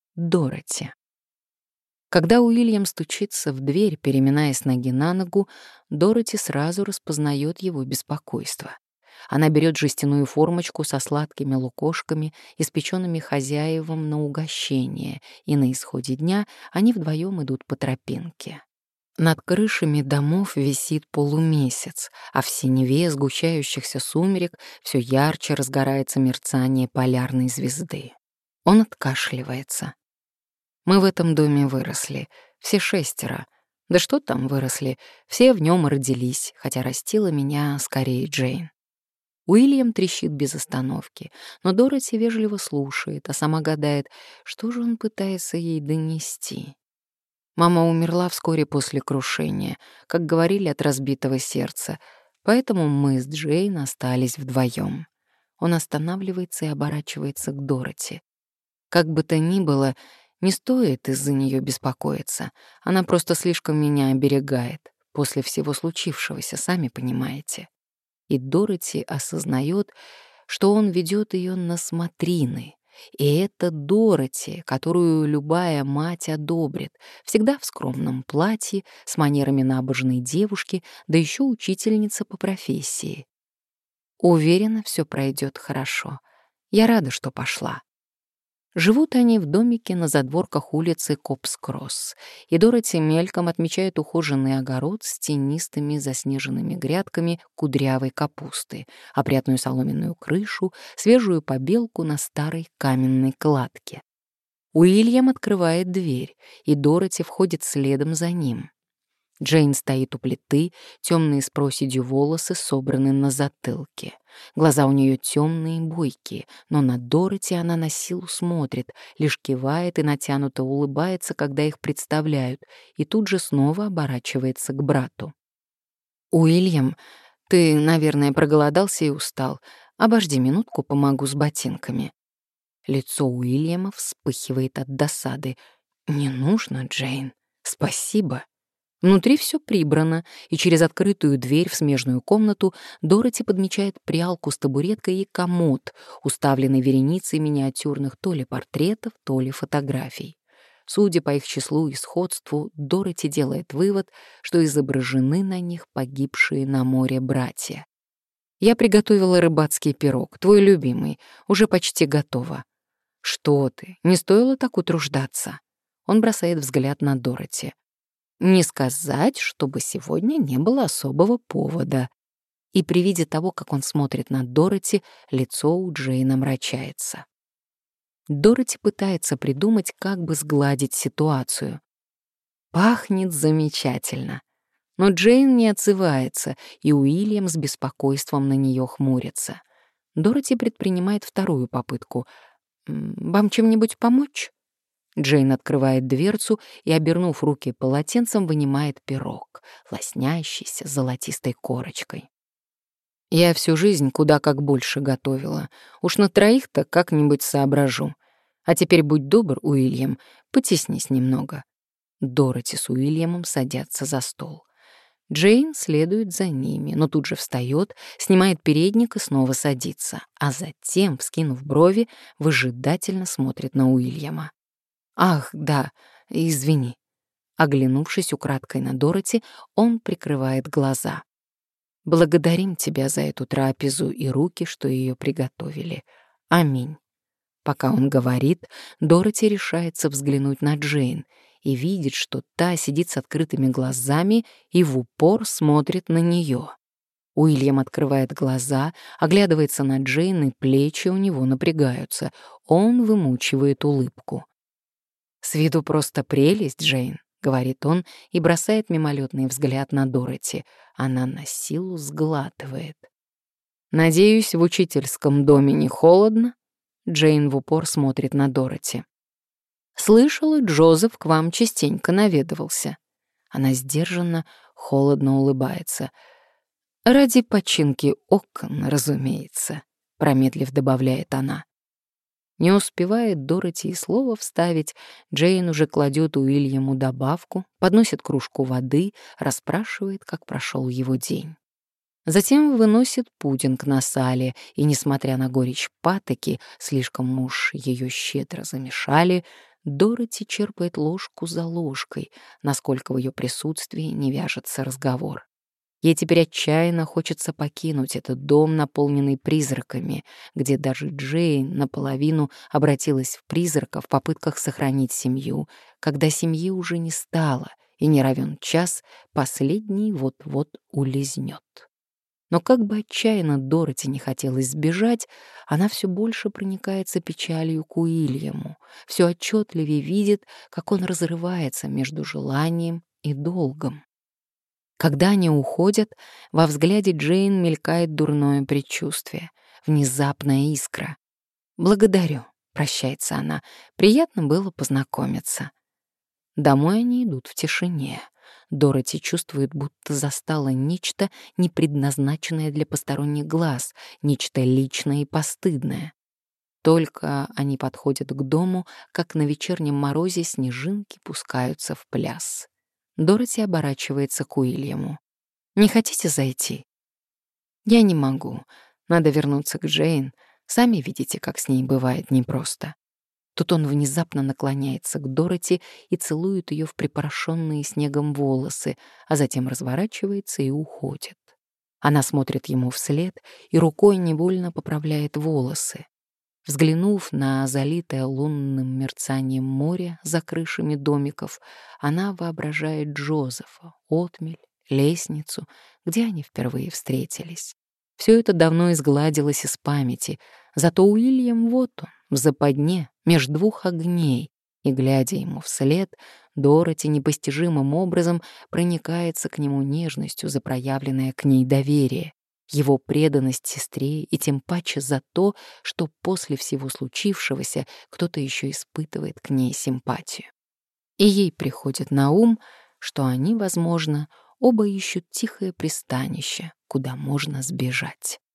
Дороти. Когда Уильям стучится в дверь, переминаясь с ноги на ногу, Дороти сразу распознает его беспокойство. Она берет жестяную формочку со сладкими лукошками, испеченными хозяевам на угощение, и на исходе дня они вдвоем идут по тропинке. Над крышами домов висит полумесяц, а в синеве сгущающихся сумерек все ярче разгорается мерцание полярной звезды. Он откашливается. Мы в этом доме выросли, все 6. Да что там выросли, все в нем родились, хотя растила меня скорее Джейн. Уильям трещит без остановки, но Дороти вежливо слушает, а сама гадает, что же он пытается ей донести. Мама умерла вскоре после крушения, как говорили, от разбитого сердца, поэтому мы с Джейн остались вдвоем. Он останавливается и оборачивается к Дороти. Как бы то ни было, не стоит из-за нее беспокоиться. Она просто слишком меня оберегает. После всего случившегося, сами понимаете. И Дороти осознает, что он ведет ее на смотрины. И это Дороти, которую любая мать одобрит, всегда в скромном платье, с манерами набожной девушки, да еще учительница по профессии. Уверена, все пройдет хорошо. Я рада, что пошла. Живут они в домике на задворках улицы Копс-Кросс, и Дороти мельком отмечает ухоженный огород с тенистыми заснеженными грядками кудрявой капусты, опрятную соломенную крышу, свежую побелку на старой каменной кладке. Уильям открывает дверь, и Дороти входит следом за ним. Джейн стоит у плиты, темные с проседью волосы собраны на затылке. Глаза у нее темные и бойкие, но на Дороти она на силу смотрит, лишь кивает и натянуто улыбается, когда их представляют, и тут же снова оборачивается к брату. «Уильям, ты, наверное, проголодался и устал. Обожди минутку, помогу с ботинками». Лицо Уильяма вспыхивает от досады. «Не нужно, Джейн. Спасибо». Внутри все прибрано, и через открытую дверь в смежную комнату Дороти подмечает прялку с табуреткой и комод, уставленный вереницей миниатюрных то ли портретов, то ли фотографий. Судя по их числу и сходству, Дороти делает вывод, что изображены на них погибшие на море братья. «Я приготовила рыбацкий пирог, твой любимый, уже почти готово». «Что ты, не стоило так утруждаться?» Он бросает взгляд на Дороти. Не сказать, чтобы сегодня не было особого повода. И при виде того, как он смотрит на Дороти, лицо у Джейн омрачается. Дороти пытается придумать, как бы сгладить ситуацию. Пахнет замечательно. Но Джейн не отзывается, и Уильям с беспокойством на нее хмурится. Дороти предпринимает вторую попытку. «Вам чем-нибудь помочь?» Джейн открывает дверцу и, обернув руки полотенцем, вынимает пирог, лоснящийся золотистой корочкой. «Я всю жизнь куда как больше готовила. Уж на 3-то как-нибудь соображу. А теперь будь добр, Уильям, потеснись немного». Дороти с Уильямом садятся за стол. Джейн следует за ними, но тут же встает, снимает передник и снова садится, а затем, вскинув брови, выжидательно смотрит на Уильяма. «Ах, да, извини». Оглянувшись украдкой на Дороти, он прикрывает глаза. «Благодарим тебя за эту трапезу и руки, что ее приготовили. Аминь». Пока он говорит, Дороти решается взглянуть на Джейн и видит, что та сидит с открытыми глазами и в упор смотрит на нее. Уильям открывает глаза, оглядывается на Джейн, и плечи у него напрягаются. Он вымучивает улыбку. «С виду просто прелесть, Джейн», — говорит он и бросает мимолетный взгляд на Дороти. Она на силу сглатывает. «Надеюсь, в учительском доме не холодно?» Джейн в упор смотрит на Дороти. «Слышала, Джозеф к вам частенько наведывался». Она сдержанно, холодно улыбается. «Ради починки окон, разумеется», — промедлив добавляет она. Не успевает Дороти и слова вставить, Джейн уже кладет Уильяму добавку, подносит кружку воды, расспрашивает, как прошел его день. Затем выносит пудинг на сале, и, несмотря на горечь патоки, слишком уж ее щедро замешали, Дороти черпает ложку за ложкой, насколько в ее присутствии не вяжется разговор. Ей теперь отчаянно хочется покинуть этот дом, наполненный призраками, где даже Джейн наполовину обратилась в призрака в попытках сохранить семью, когда семьи уже не стало, и не равен час последний вот-вот улизнет. Но как бы отчаянно Дороти не хотелось сбежать, она все больше проникается печалью к Уильяму, все отчетливее видит, как он разрывается между желанием и долгом. Когда они уходят, во взгляде Джейн мелькает дурное предчувствие, внезапная искра. «Благодарю», — прощается она, — «приятно было познакомиться». Домой они идут в тишине. Дороти чувствует, будто застала нечто, не предназначенное для посторонних глаз, нечто личное и постыдное. Только они подходят к дому, как на вечернем морозе снежинки пускаются в пляс. Дороти оборачивается к Уильяму. «Не хотите зайти?» «Я не могу. Надо вернуться к Джейн. Сами видите, как с ней бывает непросто». Тут он внезапно наклоняется к Дороти и целует ее в припорошенные снегом волосы, а затем разворачивается и уходит. Она смотрит ему вслед и рукой невольно поправляет волосы. Взглянув на залитое лунным мерцанием море за крышами домиков, она воображает Джозефа, отмель, лестницу, где они впервые встретились. Все это давно изгладилось из памяти, зато Уильям вот он, в западне, меж двух огней, и, глядя ему вслед, Дороти непостижимым образом проникается к нему нежностью за проявленное к ней доверие, его преданность сестре и тем паче за то, что после всего случившегося кто-то еще испытывает к ней симпатию. И ей приходит на ум, что они, возможно, оба ищут тихое пристанище, куда можно сбежать.